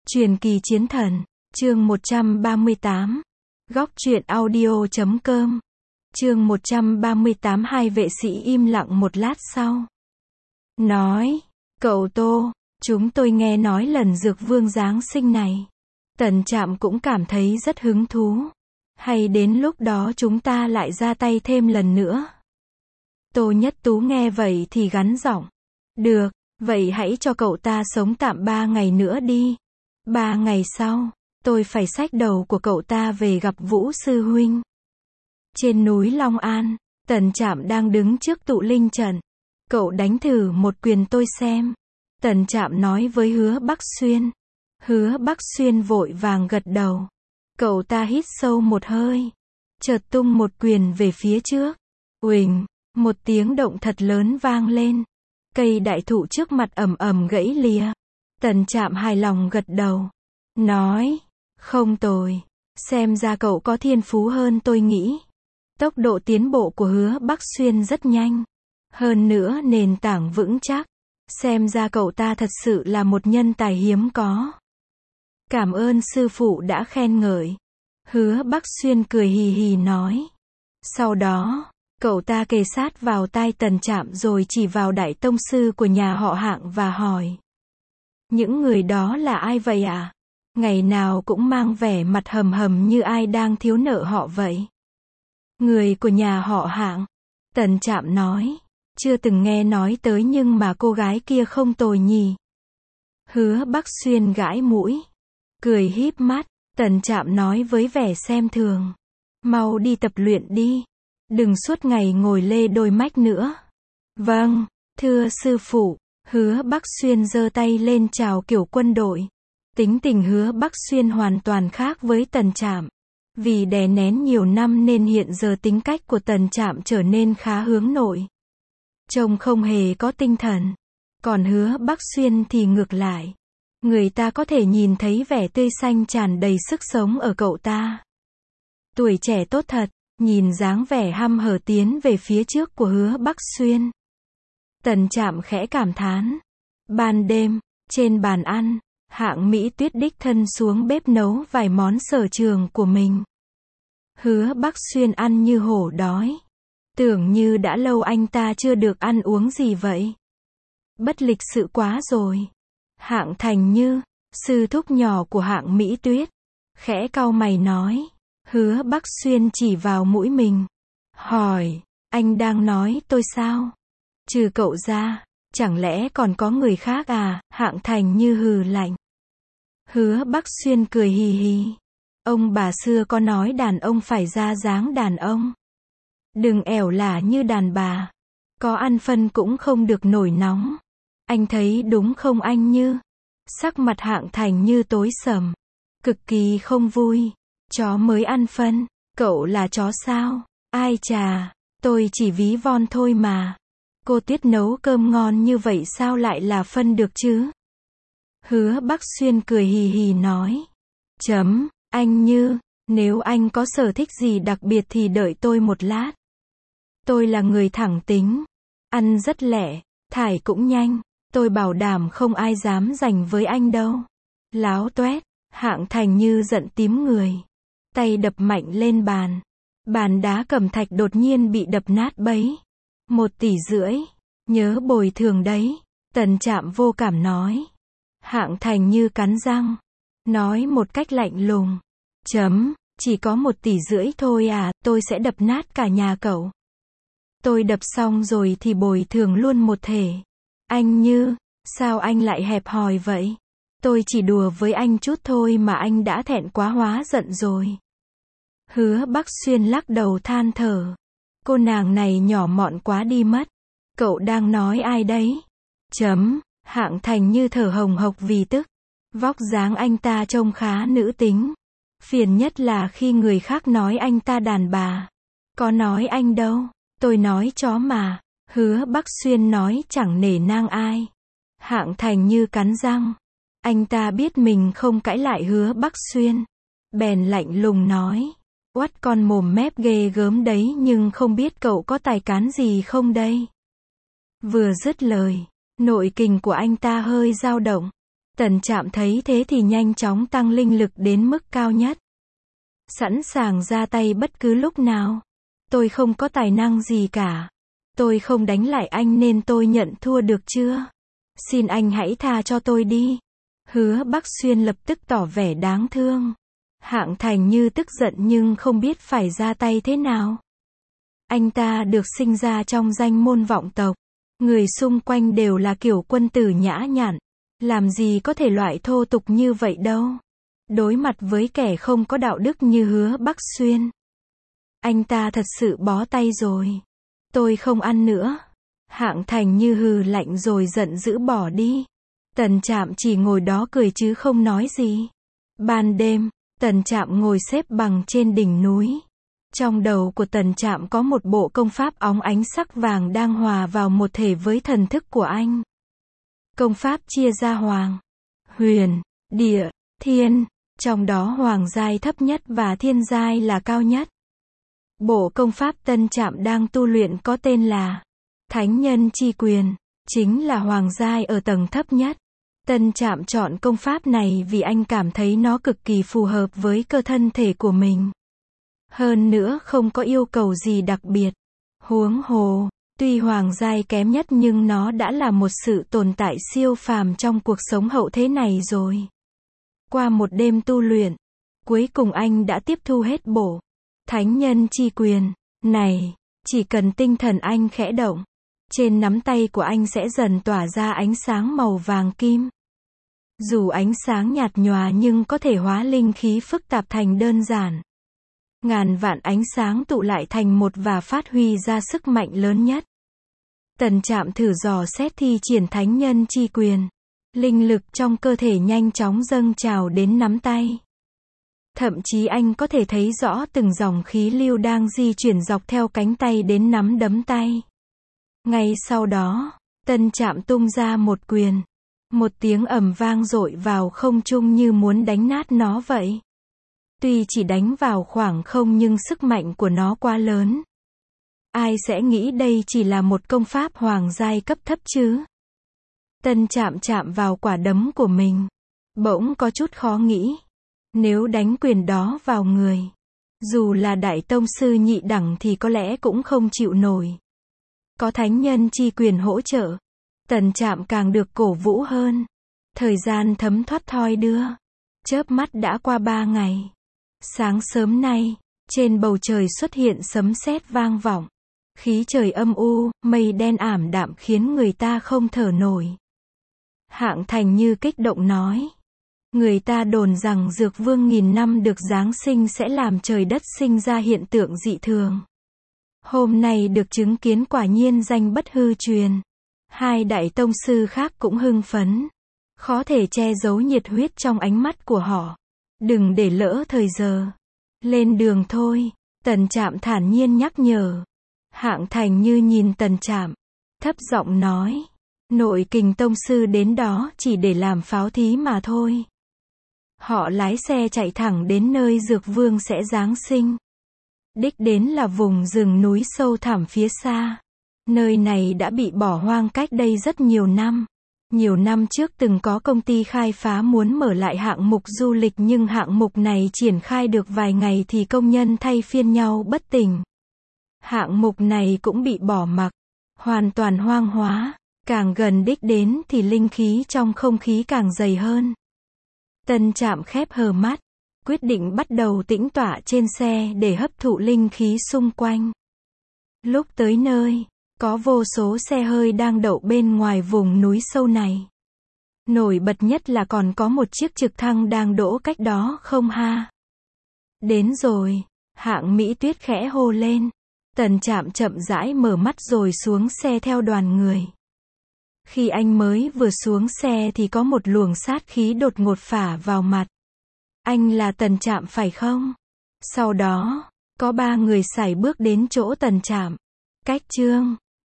Truyền kỳ chiến thần, chương 138. Góc truyện audio.com. Chương 138. Hai vệ sĩ im lặng một lát sau. Nói, cậu Tô, chúng tôi nghe nói lần dược vương Giáng sinh này. Tần Trạm cũng cảm thấy rất hứng thú. Hay đến lúc đó chúng ta lại ra tay thêm lần nữa. Tô Nhất Tú nghe vậy thì gắn giọng. Được, vậy hãy cho cậu ta sống tạm 3 ngày nữa đi. 3 ngày sau, tôi phải xách đầu của cậu ta về gặp Vũ Sư Huynh. Trên núi Long An, Tần Trạm đang đứng trước tụ linh trận. Cậu đánh thử một quyền tôi xem. Tần Trạm nói với Hứa Bắc Xuyên. Hứa Bắc Xuyên vội vàng gật đầu. Cậu ta hít sâu một hơi. Chợt tung một quyền về phía trước. Uỳnh, một tiếng động thật lớn vang lên. Cây đại thụ trước mặt ầm ầm gãy lìa. Tần Trạm hài lòng gật đầu. Nói, không tồi. Xem ra cậu có thiên phú hơn tôi nghĩ. Tốc độ tiến bộ của Hứa Bắc Xuyên rất nhanh. Hơn nữa nền tảng vững chắc. Xem ra cậu ta thật sự là một nhân tài hiếm có. Cảm ơn sư phụ đã khen ngợi. Hứa Bắc Xuyên cười hì hì nói. Sau đó, cậu ta kề sát vào tai Tần Trạm rồi chỉ vào đại tông sư của nhà họ Hạng và hỏi. Những người đó là ai vậy ạ? Ngày nào cũng mang vẻ mặt hầm hầm như ai đang thiếu nợ họ vậy. Người của nhà họ Hạng. Tần Trạm nói. Chưa từng nghe nói tới nhưng mà cô gái kia không tồi nhỉ. Hứa Bắc Xuyên gãi mũi. Cười híp mắt. Tần Trạm nói với vẻ xem thường. Mau đi tập luyện đi. Đừng suốt ngày ngồi lê đôi mách nữa. Vâng, thưa sư phụ. Hứa Bắc Xuyên giơ tay lên chào kiểu quân đội. Tính tình Hứa Bắc Xuyên hoàn toàn khác với Tần Trạm. Vì đè nén nhiều năm nên hiện giờ tính cách của Tần Trạm trở nên khá hướng nội. Trông không hề có tinh thần. Còn Hứa Bắc Xuyên thì ngược lại. Người ta có thể nhìn thấy vẻ tươi xanh tràn đầy sức sống ở cậu ta. Tuổi trẻ tốt thật, nhìn dáng vẻ hăm hở tiến về phía trước của Hứa Bắc Xuyên. Tần Trạm khẽ cảm thán. Ban đêm, trên bàn ăn, Hạng Mỹ Tuyết đích thân xuống bếp nấu vài món sở trường của mình. Hứa Bắc Xuyên ăn như hổ đói. Tưởng như đã lâu anh ta chưa được ăn uống gì vậy. Bất lịch sự quá rồi. Hạng Thành Như, sư thúc nhỏ của Hạng Mỹ Tuyết, khẽ cau mày nói. Hứa Bắc Xuyên chỉ vào mũi mình. Hỏi, anh đang nói tôi sao? Trừ cậu ra, chẳng lẽ còn có người khác à? Hạng Thành Như hừ lạnh. Hứa Bắc Xuyên cười hì hì. Ông bà xưa có nói đàn ông phải ra dáng đàn ông. Đừng ẻo lả như đàn bà. Có ăn phân cũng không được nổi nóng. Anh thấy đúng không anh Như? Sắc mặt Hạng Thành Như tối sầm. Cực kỳ không vui. Chó mới ăn phân. Cậu là chó sao? Ai chà, tôi chỉ ví von thôi mà. Cô Tuyết nấu cơm ngon như vậy sao lại là phân được chứ? Hứa Bắc Xuyên cười hì hì nói. Anh Như, nếu anh có sở thích gì đặc biệt thì đợi tôi một lát. Tôi là người thẳng tính. Ăn rất lẹ, thải cũng nhanh. Tôi bảo đảm không ai dám giành với anh đâu. Láo toét, Hạng Thành Như giận tím người. Tay đập mạnh lên bàn. Bàn đá cẩm thạch đột nhiên bị đập nát bấy. 1,5 tỷ. Nhớ bồi thường đấy. Tần Trạm vô cảm nói. Hạng Thành Như cắn răng. Nói một cách lạnh lùng. Chỉ có 1,5 tỷ thôi à, tôi sẽ đập nát cả nhà cậu. Tôi đập xong rồi thì bồi thường luôn một thể. Anh Như, sao anh lại hẹp hòi vậy? Tôi chỉ đùa với anh chút thôi mà anh đã thẹn quá hóa giận rồi. Hứa Bắc Xuyên lắc đầu than thở. Cô nàng này nhỏ mọn quá đi mất. Cậu đang nói ai đấy? Hạng Thành Như thở hồng hộc vì tức. Vóc dáng anh ta trông khá nữ tính. Phiền nhất là khi người khác nói anh ta đàn bà. Có nói anh đâu. Tôi nói chó mà. Hứa Bắc Xuyên nói chẳng nể nang ai. Hạng Thành Như cắn răng. Anh ta biết mình không cãi lại Hứa Bắc Xuyên. Bèn lạnh lùng nói. Oắt con mồm mép ghê gớm đấy nhưng không biết cậu có tài cán gì không đây? Vừa dứt lời, nội kình của anh ta hơi dao động. Tần Trạm thấy thế thì nhanh chóng tăng linh lực đến mức cao nhất. Sẵn sàng ra tay bất cứ lúc nào. Tôi không có tài năng gì cả. Tôi không đánh lại anh nên tôi nhận thua được chưa? Xin anh hãy tha cho tôi đi. Hứa Bắc Xuyên lập tức tỏ vẻ đáng thương. Hạng Thành Như tức giận nhưng không biết phải ra tay thế nào. Anh ta được sinh ra trong danh môn vọng tộc. Người xung quanh đều là kiểu quân tử nhã nhặn. Làm gì có thể loại thô tục như vậy đâu. Đối mặt với kẻ không có đạo đức như Hứa Bắc Xuyên. Anh ta thật sự bó tay rồi. Tôi không ăn nữa. Hạng Thành Như hừ lạnh rồi giận dữ bỏ đi. Tần Trạm chỉ ngồi đó cười chứ không nói gì. Ban đêm, Tần Trạm ngồi xếp bằng trên đỉnh núi. Trong đầu của Tần Trạm có một bộ công pháp óng ánh sắc vàng đang hòa vào một thể với thần thức của anh. Công pháp chia ra hoàng, huyền, địa, thiên, trong đó hoàng giai thấp nhất và thiên giai là cao nhất. Bộ công pháp Tần Trạm đang tu luyện có tên là Thánh Nhân Chi Quyền, chính là hoàng giai ở tầng thấp nhất. Tần Trạm chọn công pháp này vì anh cảm thấy nó cực kỳ phù hợp với cơ thân thể của mình. Hơn nữa không có yêu cầu gì đặc biệt. Huống hồ, tuy hoàng giai kém nhất nhưng nó đã là một sự tồn tại siêu phàm trong cuộc sống hậu thế này rồi. Qua một đêm tu luyện, cuối cùng anh đã tiếp thu hết bộ Thánh Nhân Chi Quyền này. Chỉ cần tinh thần anh khẽ động, trên nắm tay của anh sẽ dần tỏa ra ánh sáng màu vàng kim. Dù ánh sáng nhạt nhòa nhưng có thể hóa linh khí phức tạp thành đơn giản. Ngàn vạn ánh sáng tụ lại thành một và phát huy ra sức mạnh lớn nhất. Tần Trạm thử dò xét thi triển Thánh Nhân Chi Quyền. Linh lực trong cơ thể nhanh chóng dâng trào đến nắm tay. Thậm chí anh có thể thấy rõ từng dòng khí lưu đang di chuyển dọc theo cánh tay đến nắm đấm tay. Ngay sau đó, Tần Trạm tung ra một quyền. Một tiếng ầm vang dội vào không trung như muốn đánh nát nó vậy. Tuy chỉ đánh vào khoảng không nhưng sức mạnh của nó quá lớn. Ai sẽ nghĩ đây chỉ là một công pháp hoàng giai cấp thấp chứ? Tần Trạm chạm vào quả đấm của mình. Bỗng có chút khó nghĩ. Nếu đánh quyền đó vào người, dù là đại tông sư nhị đẳng thì có lẽ cũng không chịu nổi. Có Thánh Nhân Chi Quyền hỗ trợ, Tần Trạm càng được cổ vũ hơn. Thời gian thấm thoát thoi đưa. Chớp mắt đã qua 3 ngày. Sáng sớm nay, trên bầu trời xuất hiện sấm sét vang vọng. Khí trời âm u, mây đen ảm đạm khiến người ta không thở nổi. Hạng Thành Như kích động nói. Người ta đồn rằng Dược Vương nghìn năm được Giáng sinh sẽ làm trời đất sinh ra hiện tượng dị thường. Hôm nay được chứng kiến quả nhiên danh bất hư truyền. Hai đại tông sư khác cũng hưng phấn. Khó thể che giấu nhiệt huyết trong ánh mắt của họ. Đừng để lỡ thời giờ. Lên đường thôi, Tần Trạm thản nhiên nhắc nhở. Hạng Thành Như nhìn Tần Trạm, thấp giọng nói. Nội kình tông sư đến đó chỉ để làm pháo thí mà thôi. Họ lái xe chạy thẳng đến nơi Dược Vương sẽ giáng sinh. Đích đến là vùng rừng núi sâu thẳm phía xa. Nơi này đã bị bỏ hoang cách đây rất nhiều năm. Nhiều năm trước từng có công ty khai phá muốn mở lại hạng mục du lịch nhưng hạng mục này triển khai được vài ngày thì công nhân thay phiên nhau bất tỉnh. Hạng mục này cũng bị bỏ mặc, hoàn toàn hoang hóa. Càng gần đích đến thì linh khí trong không khí càng dày hơn. Tần Trạm khép hờ mắt, quyết định bắt đầu tĩnh tọa trên xe để hấp thụ linh khí xung quanh. Lúc tới nơi, có vô số xe hơi đang đậu bên ngoài vùng núi sâu này. Nổi bật nhất là còn có một chiếc trực thăng đang đỗ cách đó không ha. Đến rồi, Hạng Mỹ Tuyết khẽ hô lên. Tần Trạm chậm rãi mở mắt rồi xuống xe theo đoàn người. Khi anh mới vừa xuống xe thì có một luồng sát khí đột ngột phả vào mặt. Anh là Tần Trạm phải không? Sau đó, có 3 người sải bước đến chỗ Tần Trạm. Cách chương